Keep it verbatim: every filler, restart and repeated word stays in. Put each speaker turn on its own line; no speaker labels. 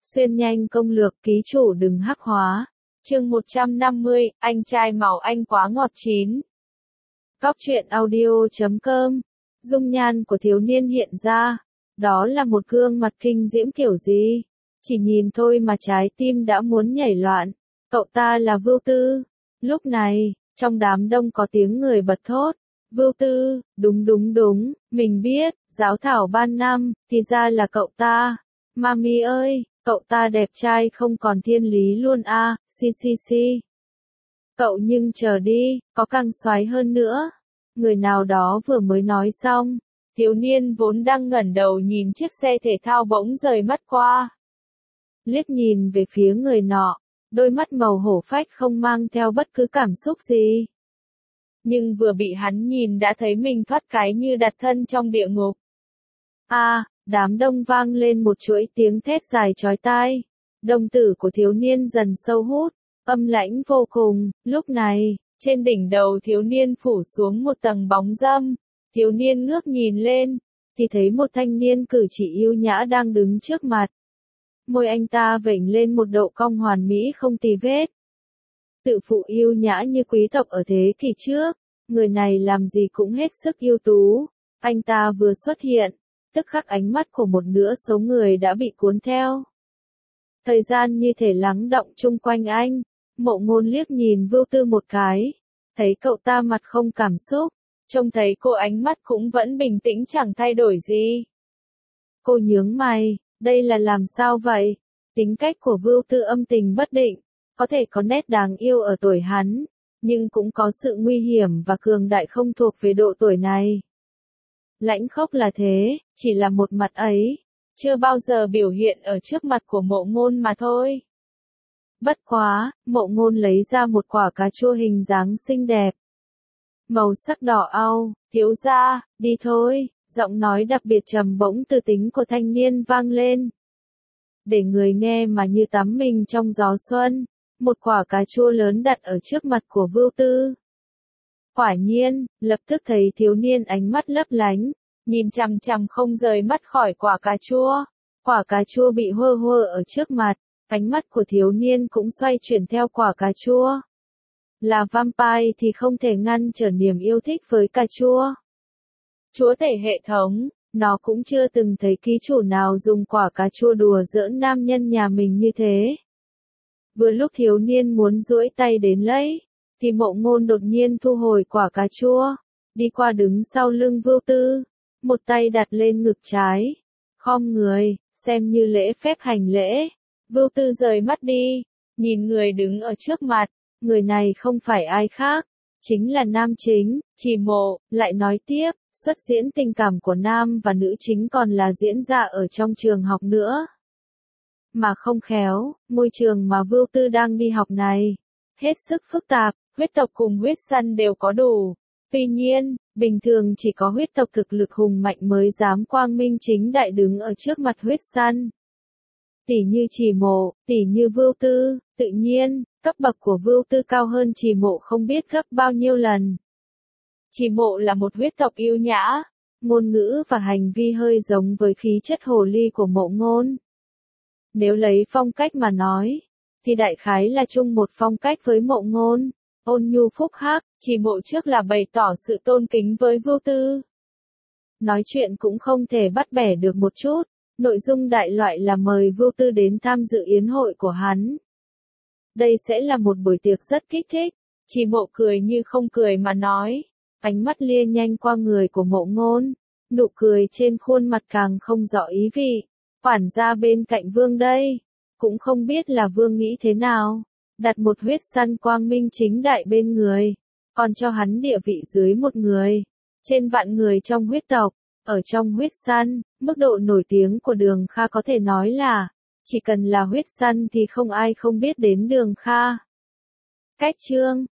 Xuyên nhanh công lược ký chủ đừng hắc hóa. Chương một trăm năm mươi, anh trai màu anh quá ngọt chín. Cóc truyện audio chấm com. Dung nhan của thiếu niên hiện ra. Đó là một gương mặt kinh diễm kiểu gì? Chỉ nhìn thôi mà trái tim đã muốn nhảy loạn. Cậu ta là Vưu Tư. Lúc này, trong đám đông có tiếng người bật thốt. Vưu Tư, đúng đúng đúng, mình biết, giáo thảo ban năm, thì ra là cậu ta. Mami ơi, cậu ta đẹp trai không còn thiên lý luôn a, à, xì xì xì. Cậu nhưng chờ đi, có càng xoái hơn nữa. Người nào đó vừa mới nói xong, thiếu niên vốn đang ngẩng đầu nhìn chiếc xe thể thao bỗng rời mắt qua. Liếc nhìn về phía người nọ, đôi mắt màu hổ phách không mang theo bất cứ cảm xúc gì. Nhưng vừa bị hắn nhìn đã thấy mình thoát cái như đặt thân trong địa ngục. A, à, đám đông vang lên một chuỗi tiếng thét dài chói tai. Đồng tử của thiếu niên dần sâu hút, âm lãnh vô cùng. Lúc này, trên đỉnh đầu thiếu niên phủ xuống một tầng bóng râm. Thiếu niên ngước nhìn lên, thì thấy một thanh niên cử chỉ yêu nhã đang đứng trước mặt. Môi anh ta vểnh lên một độ cong hoàn mỹ không tì vết. Tự phụ yêu nhã như quý tộc ở thế kỷ trước, người này làm gì cũng hết sức ưu tú. Anh ta vừa xuất hiện, tức khắc ánh mắt của một nửa số người đã bị cuốn theo. Thời gian như thể lắng đọng chung quanh anh. Mộ Ngôn liếc nhìn Vưu Tư một cái, thấy cậu ta mặt không cảm xúc, trông thấy cô ánh mắt cũng vẫn bình tĩnh chẳng thay đổi gì. Cô nhướng mày, đây là làm sao vậy? Tính cách của Vưu Tư âm tình bất định, có thể có nét đáng yêu ở tuổi hắn, nhưng cũng có sự nguy hiểm và cường đại không thuộc về độ tuổi này. Lãnh khốc là thế, chỉ là một mặt ấy, chưa bao giờ biểu hiện ở trước mặt của Mộ Ngôn mà thôi. Bất quá, Mộ Ngôn lấy ra một quả cà chua hình dáng xinh đẹp. Màu sắc đỏ au, thiếu gia, đi thôi, giọng nói đặc biệt trầm bổng từ tính của thanh niên vang lên. Để người nghe mà như tắm mình trong gió xuân, một quả cà chua lớn đặt ở trước mặt của Vưu Tư. Quả nhiên, lập tức thấy thiếu niên ánh mắt lấp lánh, nhìn chằm chằm không rời mắt khỏi quả cà chua. Quả cà chua bị hơ hơ ở trước mặt, ánh mắt của thiếu niên cũng xoay chuyển theo quả cà chua. Là vampire thì không thể ngăn trở niềm yêu thích với cà chua. Chúa tể hệ thống, nó cũng chưa từng thấy ký chủ nào dùng quả cà chua đùa giỡn nam nhân nhà mình như thế. Vừa lúc thiếu niên muốn duỗi tay đến lấy, thì Mộ Ngôn đột nhiên thu hồi quả cà chua, đi qua đứng sau lưng Vưu Tư, một tay đặt lên ngực trái, khom người, xem như lễ phép hành lễ. Vưu Tư rời mắt đi, nhìn người đứng ở trước mặt, người này không phải ai khác, chính là nam chính, Trì Mộ. Lại nói tiếp, xuất diễn tình cảm của nam và nữ chính còn là diễn ra ở trong trường học nữa. Mà không khéo, môi trường mà Vưu Tư đang đi học này, hết sức phức tạp, huyết tộc cùng huyết săn đều có đủ. Tuy nhiên, bình thường chỉ có huyết tộc thực lực hùng mạnh mới dám quang minh chính đại đứng ở trước mặt huyết săn. Tỷ như Trì Mộ, tỷ như Vưu Tư, tự nhiên, cấp bậc của Vưu Tư cao hơn Trì Mộ không biết gấp bao nhiêu lần. Trì Mộ là một huyết tộc yêu nhã, ngôn ngữ và hành vi hơi giống với khí chất hồ ly của Mộ Ngôn. Nếu lấy phong cách mà nói, thì đại khái là chung một phong cách với Mộ Ngôn, ôn nhu phúc hắc. Trì Mộ trước là bày tỏ sự tôn kính với Vưu Tư. Nói chuyện cũng không thể bắt bẻ được một chút, nội dung đại loại là mời Vưu Tư đến tham dự yến hội của hắn. Đây sẽ là một buổi tiệc rất kích thích. Trì Mộ cười như không cười mà nói, ánh mắt lia nhanh qua người của Mộ Ngôn, nụ cười trên khuôn mặt càng không rõ ý vị. Quản gia bên cạnh Vương đây, cũng không biết là Vương nghĩ thế nào, đặt một huyết săn quang minh chính đại bên người, còn cho hắn địa vị dưới một người, trên vạn người trong huyết tộc. Ở trong huyết săn, mức độ nổi tiếng của Đường Kha có thể nói là, chỉ cần là huyết săn thì không ai không biết đến Đường Kha. Cách chương